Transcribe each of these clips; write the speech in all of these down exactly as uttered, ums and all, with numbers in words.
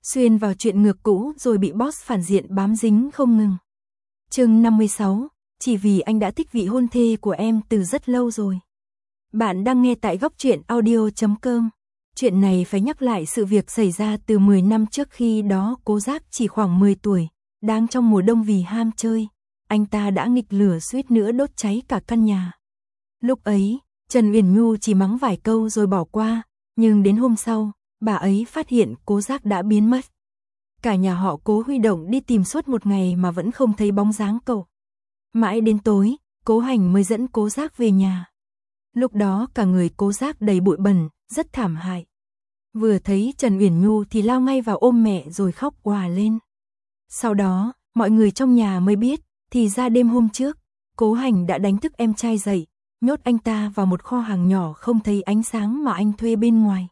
xuyên vào chuyện ngược cũ rồi bị boss phản diện bám dính không ngừng. Chương năm mươi sáu, chỉ vì anh đã thích vị hôn thê của em từ rất lâu rồi. Bạn đang nghe tại góc truyện audio chấm com. Chuyện này phải nhắc lại sự việc xảy ra từ mười năm trước, khi đó Cố Giác chỉ khoảng mười tuổi, đang trong mùa đông vì ham chơi, anh ta đã nghịch lửa suýt nữa đốt cháy cả căn nhà. Lúc ấy, Trần Uyển Nhu chỉ mắng vài câu rồi bỏ qua, nhưng đến hôm sau, bà ấy phát hiện Cố Giác đã biến mất. Cả nhà họ Cố huy động đi tìm suốt một ngày mà vẫn không thấy bóng dáng cậu. Mãi đến tối, Cố Hành mới dẫn Cố Giác về nhà. Lúc đó cả người Cố Giác đầy bụi bẩn, rất thảm hại. Vừa thấy Trần Uyển Nhu thì lao ngay vào ôm mẹ rồi khóc òa lên. Sau đó, mọi người trong nhà mới biết, thì ra đêm hôm trước, Cố Hành đã đánh thức em trai dậy, nhốt anh ta vào một kho hàng nhỏ không thấy ánh sáng mà anh thuê bên ngoài.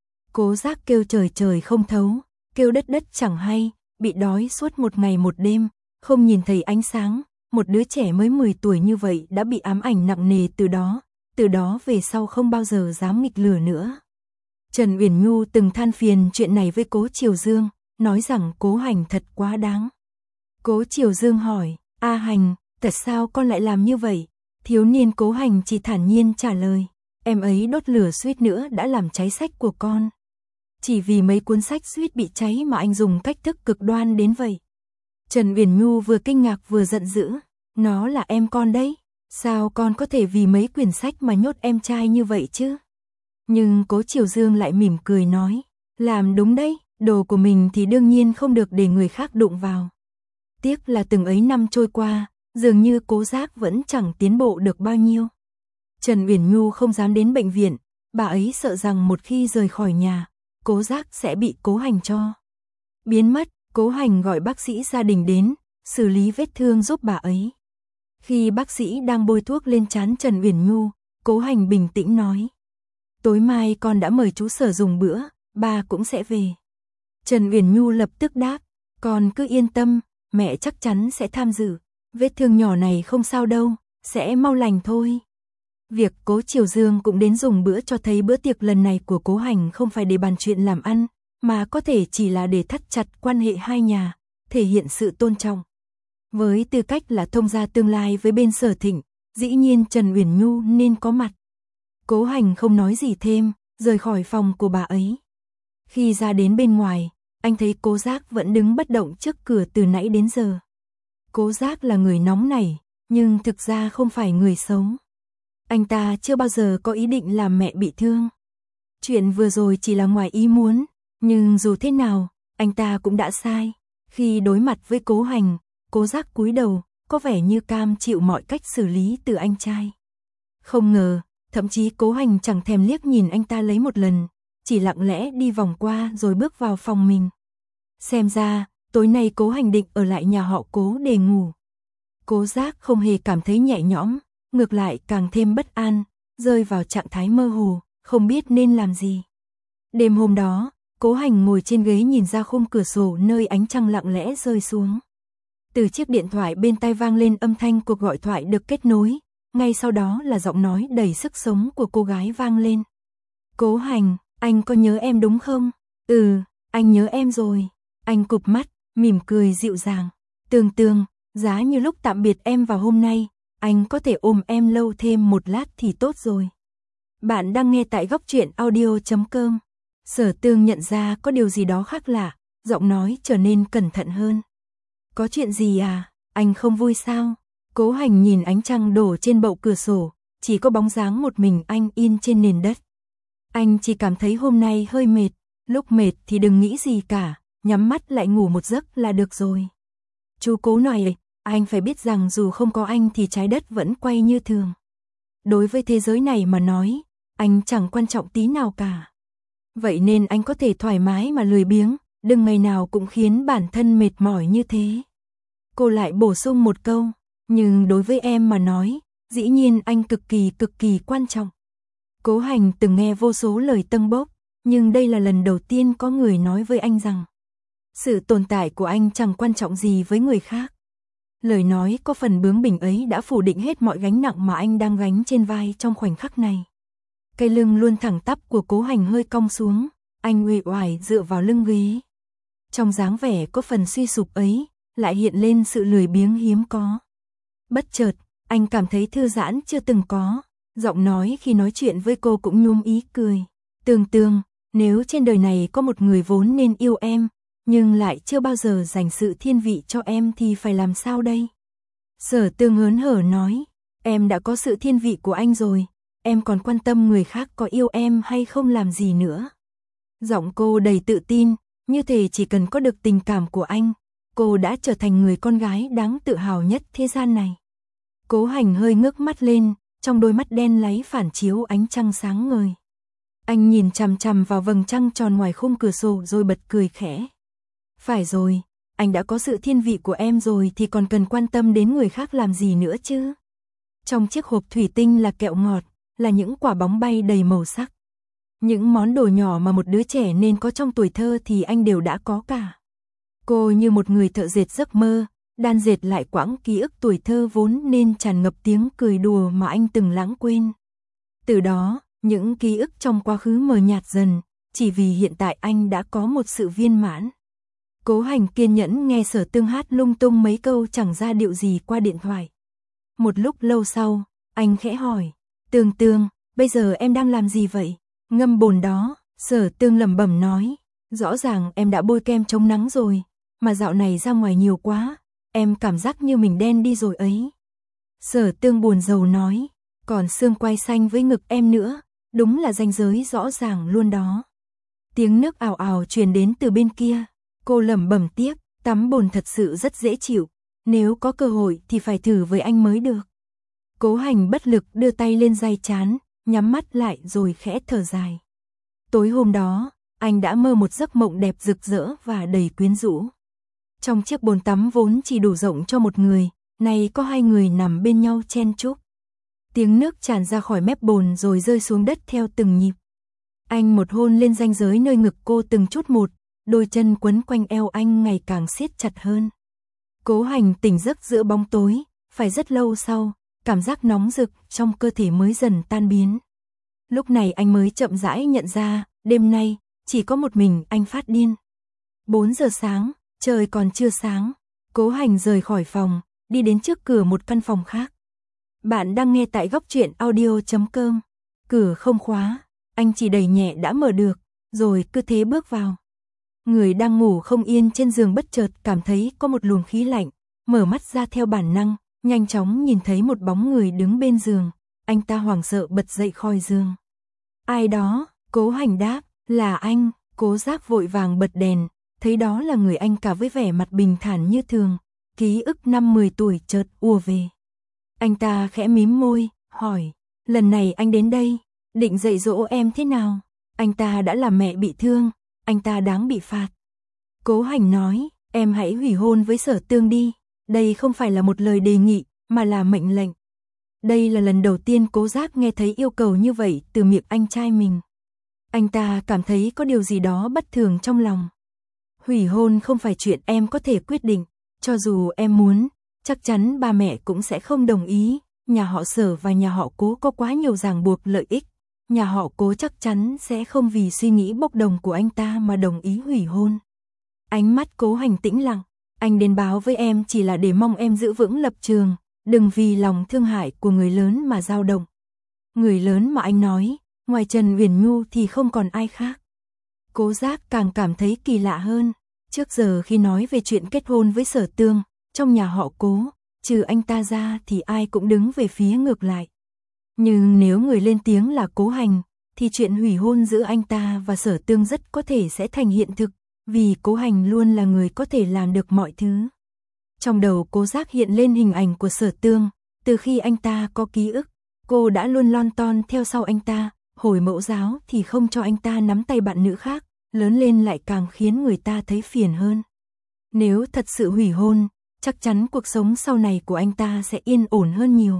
Cố Giác kêu trời trời không thấu, kêu đất đất chẳng hay, bị đói suốt một ngày một đêm, không nhìn thấy ánh sáng. Một đứa trẻ mới mười tuổi như vậy đã bị ám ảnh nặng nề từ đó, từ đó về sau không bao giờ dám nghịch lửa nữa. Trần Uyển Nhu từng than phiền chuyện này với Cố Triều Dương, nói rằng Cố Hành thật quá đáng. Cố Triều Dương hỏi, A Hành, tại sao con lại làm như vậy? Thiếu niên Cố Hành chỉ thản nhiên trả lời, em ấy đốt lửa suýt nữa đã làm cháy sách của con. Chỉ vì mấy cuốn sách suýt bị cháy mà anh dùng cách thức cực đoan đến vậy. Trần Uyển Nhu vừa kinh ngạc vừa giận dữ, nó là em con đấy, sao con có thể vì mấy quyển sách mà nhốt em trai như vậy chứ? Nhưng Cố Triều Dương lại mỉm cười nói, làm đúng đấy, đồ của mình thì đương nhiên không được để người khác đụng vào. Tiếc là từng ấy năm trôi qua, dường như Cố Giác vẫn chẳng tiến bộ được bao nhiêu. Trần Uyển Nhu không dám đến bệnh viện, bà ấy sợ rằng một khi rời khỏi nhà, Cố Giác sẽ bị Cố Hành cho biến mất. Cố Hành gọi bác sĩ gia đình đến, xử lý vết thương giúp bà ấy. Khi bác sĩ đang bôi thuốc lên trán Trần Uyển Nhu, Cố Hành bình tĩnh nói, tối mai con đã mời chú Sở dùng bữa, ba cũng sẽ về. Trần Uyển Nhu lập tức đáp, con cứ yên tâm, mẹ chắc chắn sẽ tham dự, vết thương nhỏ này không sao đâu, sẽ mau lành thôi. Việc Cố Triều Dương cũng đến dùng bữa cho thấy bữa tiệc lần này của Cố Hành không phải để bàn chuyện làm ăn, mà có thể chỉ là để thắt chặt quan hệ hai nhà, thể hiện sự tôn trọng. Với tư cách là thông gia tương lai với bên Sở Thịnh, dĩ nhiên Trần Uyển Nhu nên có mặt. Cố Hành không nói gì thêm, rời khỏi phòng của bà ấy. Khi ra đến bên ngoài, anh thấy Cố Giác vẫn đứng bất động trước cửa từ nãy đến giờ. Cố Giác là người nóng nảy, nhưng thực ra không phải người xấu. Anh ta chưa bao giờ có ý định làm mẹ bị thương. Chuyện vừa rồi chỉ là ngoài ý muốn, nhưng dù thế nào, anh ta cũng đã sai. Khi đối mặt với Cố Hành, Cố Giác cúi đầu, có vẻ như cam chịu mọi cách xử lý từ anh trai. Không ngờ, thậm chí Cố Hành chẳng thèm liếc nhìn anh ta lấy một lần, chỉ lặng lẽ đi vòng qua rồi bước vào phòng mình. Xem ra, tối nay Cố Hành định ở lại nhà họ Cố để ngủ. Cố Giác không hề cảm thấy nhẹ nhõm, ngược lại càng thêm bất an, rơi vào trạng thái mơ hồ, không biết nên làm gì. Đêm hôm đó, Cố Hành ngồi trên ghế nhìn ra khung cửa sổ nơi ánh trăng lặng lẽ rơi xuống. Từ chiếc điện thoại bên tai vang lên âm thanh cuộc gọi thoại được kết nối, ngay sau đó là giọng nói đầy sức sống của cô gái vang lên. Cố Hành, anh có nhớ em đúng không? Ừ, anh nhớ em rồi. Anh cụp mắt, mỉm cười dịu dàng. Tường Tường, giá như lúc tạm biệt em vào hôm nay, anh có thể ôm em lâu thêm một lát thì tốt rồi. Bạn đang nghe tại góc truyện audio chấm com. Sở Tương nhận ra có điều gì đó khác lạ, giọng nói trở nên cẩn thận hơn. Có chuyện gì à, anh không vui sao? Cố Hành nhìn ánh trăng đổ trên bậu cửa sổ, chỉ có bóng dáng một mình anh in trên nền đất. Anh chỉ cảm thấy hôm nay hơi mệt, lúc mệt thì đừng nghĩ gì cả, nhắm mắt lại ngủ một giấc là được rồi. Chú Cố nói, anh phải biết rằng dù không có anh thì trái đất vẫn quay như thường. Đối với thế giới này mà nói, anh chẳng quan trọng tí nào cả. Vậy nên anh có thể thoải mái mà lười biếng, đừng ngày nào cũng khiến bản thân mệt mỏi như thế. Cô lại bổ sung một câu, nhưng đối với em mà nói, dĩ nhiên anh cực kỳ cực kỳ quan trọng. Cố Hành từng nghe vô số lời tâng bốc, nhưng đây là lần đầu tiên có người nói với anh rằng sự tồn tại của anh chẳng quan trọng gì với người khác. Lời nói có phần bướng bỉnh ấy đã phủ định hết mọi gánh nặng mà anh đang gánh trên vai trong khoảnh khắc này. Cái lưng luôn thẳng tắp của Cố Hành hơi cong xuống, anh uể oải dựa vào lưng ghế. Trong dáng vẻ có phần suy sụp ấy, lại hiện lên sự lười biếng hiếm có. Bất chợt, anh cảm thấy thư giãn chưa từng có, giọng nói khi nói chuyện với cô cũng nhuốm ý cười. Tường Tường, nếu trên đời này có một người vốn nên yêu em, nhưng lại chưa bao giờ dành sự thiên vị cho em thì phải làm sao đây? Sở Tương hớn hở nói, em đã có sự thiên vị của anh rồi, em còn quan tâm người khác có yêu em hay không làm gì nữa. Giọng cô đầy tự tin, như thể chỉ cần có được tình cảm của anh, cô đã trở thành người con gái đáng tự hào nhất thế gian này. Cố Hành hơi ngước mắt lên, trong đôi mắt đen láy phản chiếu ánh trăng sáng ngời. Anh nhìn chằm chằm vào vầng trăng tròn ngoài khung cửa sổ rồi bật cười khẽ. Phải rồi, anh đã có sự thiên vị của em rồi thì còn cần quan tâm đến người khác làm gì nữa chứ? Trong chiếc hộp thủy tinh là kẹo ngọt, là những quả bóng bay đầy màu sắc. Những món đồ nhỏ mà một đứa trẻ nên có trong tuổi thơ thì anh đều đã có cả. Cô như một người thợ dệt giấc mơ, đan dệt lại quãng ký ức tuổi thơ vốn nên tràn ngập tiếng cười đùa mà anh từng lãng quên. Từ đó, những ký ức trong quá khứ mờ nhạt dần, chỉ vì hiện tại anh đã có một sự viên mãn. Cố Hành kiên nhẫn nghe Sở Tương hát lung tung mấy câu chẳng ra điệu gì qua điện thoại. Một lúc lâu sau, anh khẽ hỏi, Tường Tường, bây giờ em đang làm gì vậy? Ngâm bồn đó, Sở Tương lẩm bẩm nói, rõ ràng em đã bôi kem chống nắng rồi, mà dạo này ra ngoài nhiều quá, em cảm giác như mình đen đi rồi ấy. Sở Tương buồn rầu nói, còn xương quai xanh với ngực em nữa, đúng là ranh giới rõ ràng luôn đó. Tiếng nước ào ào truyền đến từ bên kia, cô lẩm bẩm tiếp, tắm bồn thật sự rất dễ chịu, nếu có cơ hội thì phải thử với anh mới được. Cố Hành bất lực đưa tay lên day trán, nhắm mắt lại rồi khẽ thở dài. Tối hôm đó, anh đã mơ một giấc mộng đẹp rực rỡ và đầy quyến rũ. Trong chiếc bồn tắm vốn chỉ đủ rộng cho một người, nay có hai người nằm bên nhau chen chúc. Tiếng nước tràn ra khỏi mép bồn rồi rơi xuống đất theo từng nhịp. Anh một hôn lên ranh giới nơi ngực cô từng chút một, đôi chân quấn quanh eo anh ngày càng siết chặt hơn. Cố Hành tỉnh giấc giữa bóng tối, phải rất lâu sau, cảm giác nóng rực trong cơ thể mới dần tan biến. Lúc này anh mới chậm rãi nhận ra, đêm nay, chỉ có một mình anh phát điên. bốn giờ sáng, trời còn chưa sáng, Cố Hành rời khỏi phòng, đi đến trước cửa một căn phòng khác. Bạn đang nghe tại góc truyện audio chấm com. Cửa không khóa, anh chỉ đẩy nhẹ đã mở được, rồi cứ thế bước vào. Người đang ngủ không yên trên giường bất chợt cảm thấy có một luồng khí lạnh, mở mắt ra theo bản năng, nhanh chóng nhìn thấy một bóng người đứng bên giường, anh ta hoảng sợ bật dậy khỏi giường. Ai đó? Cố Hành đáp, là anh. Cố Giác vội vàng bật đèn, thấy đó là người anh cả với vẻ mặt bình thản như thường, ký ức năm mười tuổi chợt ùa về. Anh ta khẽ mím môi, hỏi, lần này anh đến đây, định dạy dỗ em thế nào? Anh ta đã làm mẹ bị thương, anh ta đáng bị phạt. Cố Hành nói, em hãy hủy hôn với Sở Tương đi, đây không phải là một lời đề nghị, mà là mệnh lệnh. Đây là lần đầu tiên Cố Giác nghe thấy yêu cầu như vậy từ miệng anh trai mình. Anh ta cảm thấy có điều gì đó bất thường trong lòng. Hủy hôn không phải chuyện em có thể quyết định, cho dù em muốn, chắc chắn ba mẹ cũng sẽ không đồng ý. Nhà họ Sở và nhà họ Cố có quá nhiều ràng buộc lợi ích. Nhà họ Cố chắc chắn sẽ không vì suy nghĩ bốc đồng của anh ta mà đồng ý hủy hôn. Ánh mắt Cố Hành tĩnh lặng, anh đến báo với em chỉ là để mong em giữ vững lập trường, đừng vì lòng thương hại của người lớn mà dao động. Người lớn mà anh nói, ngoài Trần Uyển Nhu thì không còn ai khác. Cố Giác càng cảm thấy kỳ lạ hơn, trước giờ khi nói về chuyện kết hôn với Sở Tương, trong nhà họ Cố, trừ anh ta ra thì ai cũng đứng về phía ngược lại. Nhưng nếu người lên tiếng là Cố Hành, thì chuyện hủy hôn giữa anh ta và Sở Tương rất có thể sẽ thành hiện thực, vì Cố Hành luôn là người có thể làm được mọi thứ. Trong đầu Cố Giác hiện lên hình ảnh của Sở Tương, từ khi anh ta có ký ức, cô đã luôn lon ton theo sau anh ta, hồi mẫu giáo thì không cho anh ta nắm tay bạn nữ khác, lớn lên lại càng khiến người ta thấy phiền hơn. Nếu thật sự hủy hôn, chắc chắn cuộc sống sau này của anh ta sẽ yên ổn hơn nhiều.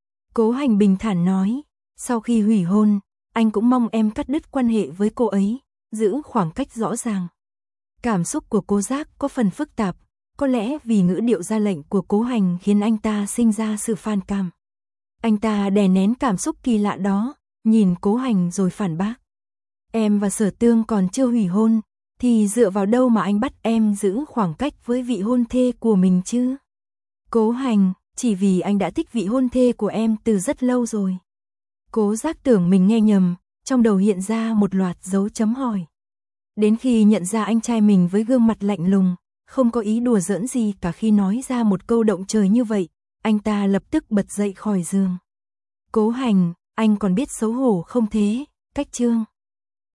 Cố Hành bình thản nói, sau khi hủy hôn, anh cũng mong em cắt đứt quan hệ với cô ấy, giữ khoảng cách rõ ràng. Cảm xúc của Cố Giác có phần phức tạp, có lẽ vì ngữ điệu ra lệnh của Cố Hành khiến anh ta sinh ra sự phản cảm. Anh ta đè nén cảm xúc kỳ lạ đó, nhìn Cố Hành rồi phản bác. Em và Sở Tương còn chưa hủy hôn, Thì dựa vào đâu mà anh bắt em giữ khoảng cách với vị hôn thê của mình chứ? Cố Hành, chỉ vì anh đã thích vị hôn thê của em từ rất lâu rồi. Cố Giác tưởng mình nghe nhầm, trong đầu hiện ra một loạt dấu chấm hỏi. Đến khi nhận ra anh trai mình với gương mặt lạnh lùng, không có ý đùa giỡn gì cả khi nói ra một câu động trời như vậy, anh ta lập tức bật dậy khỏi giường. Cố Hành, anh còn biết xấu hổ không thế, Cách Trương.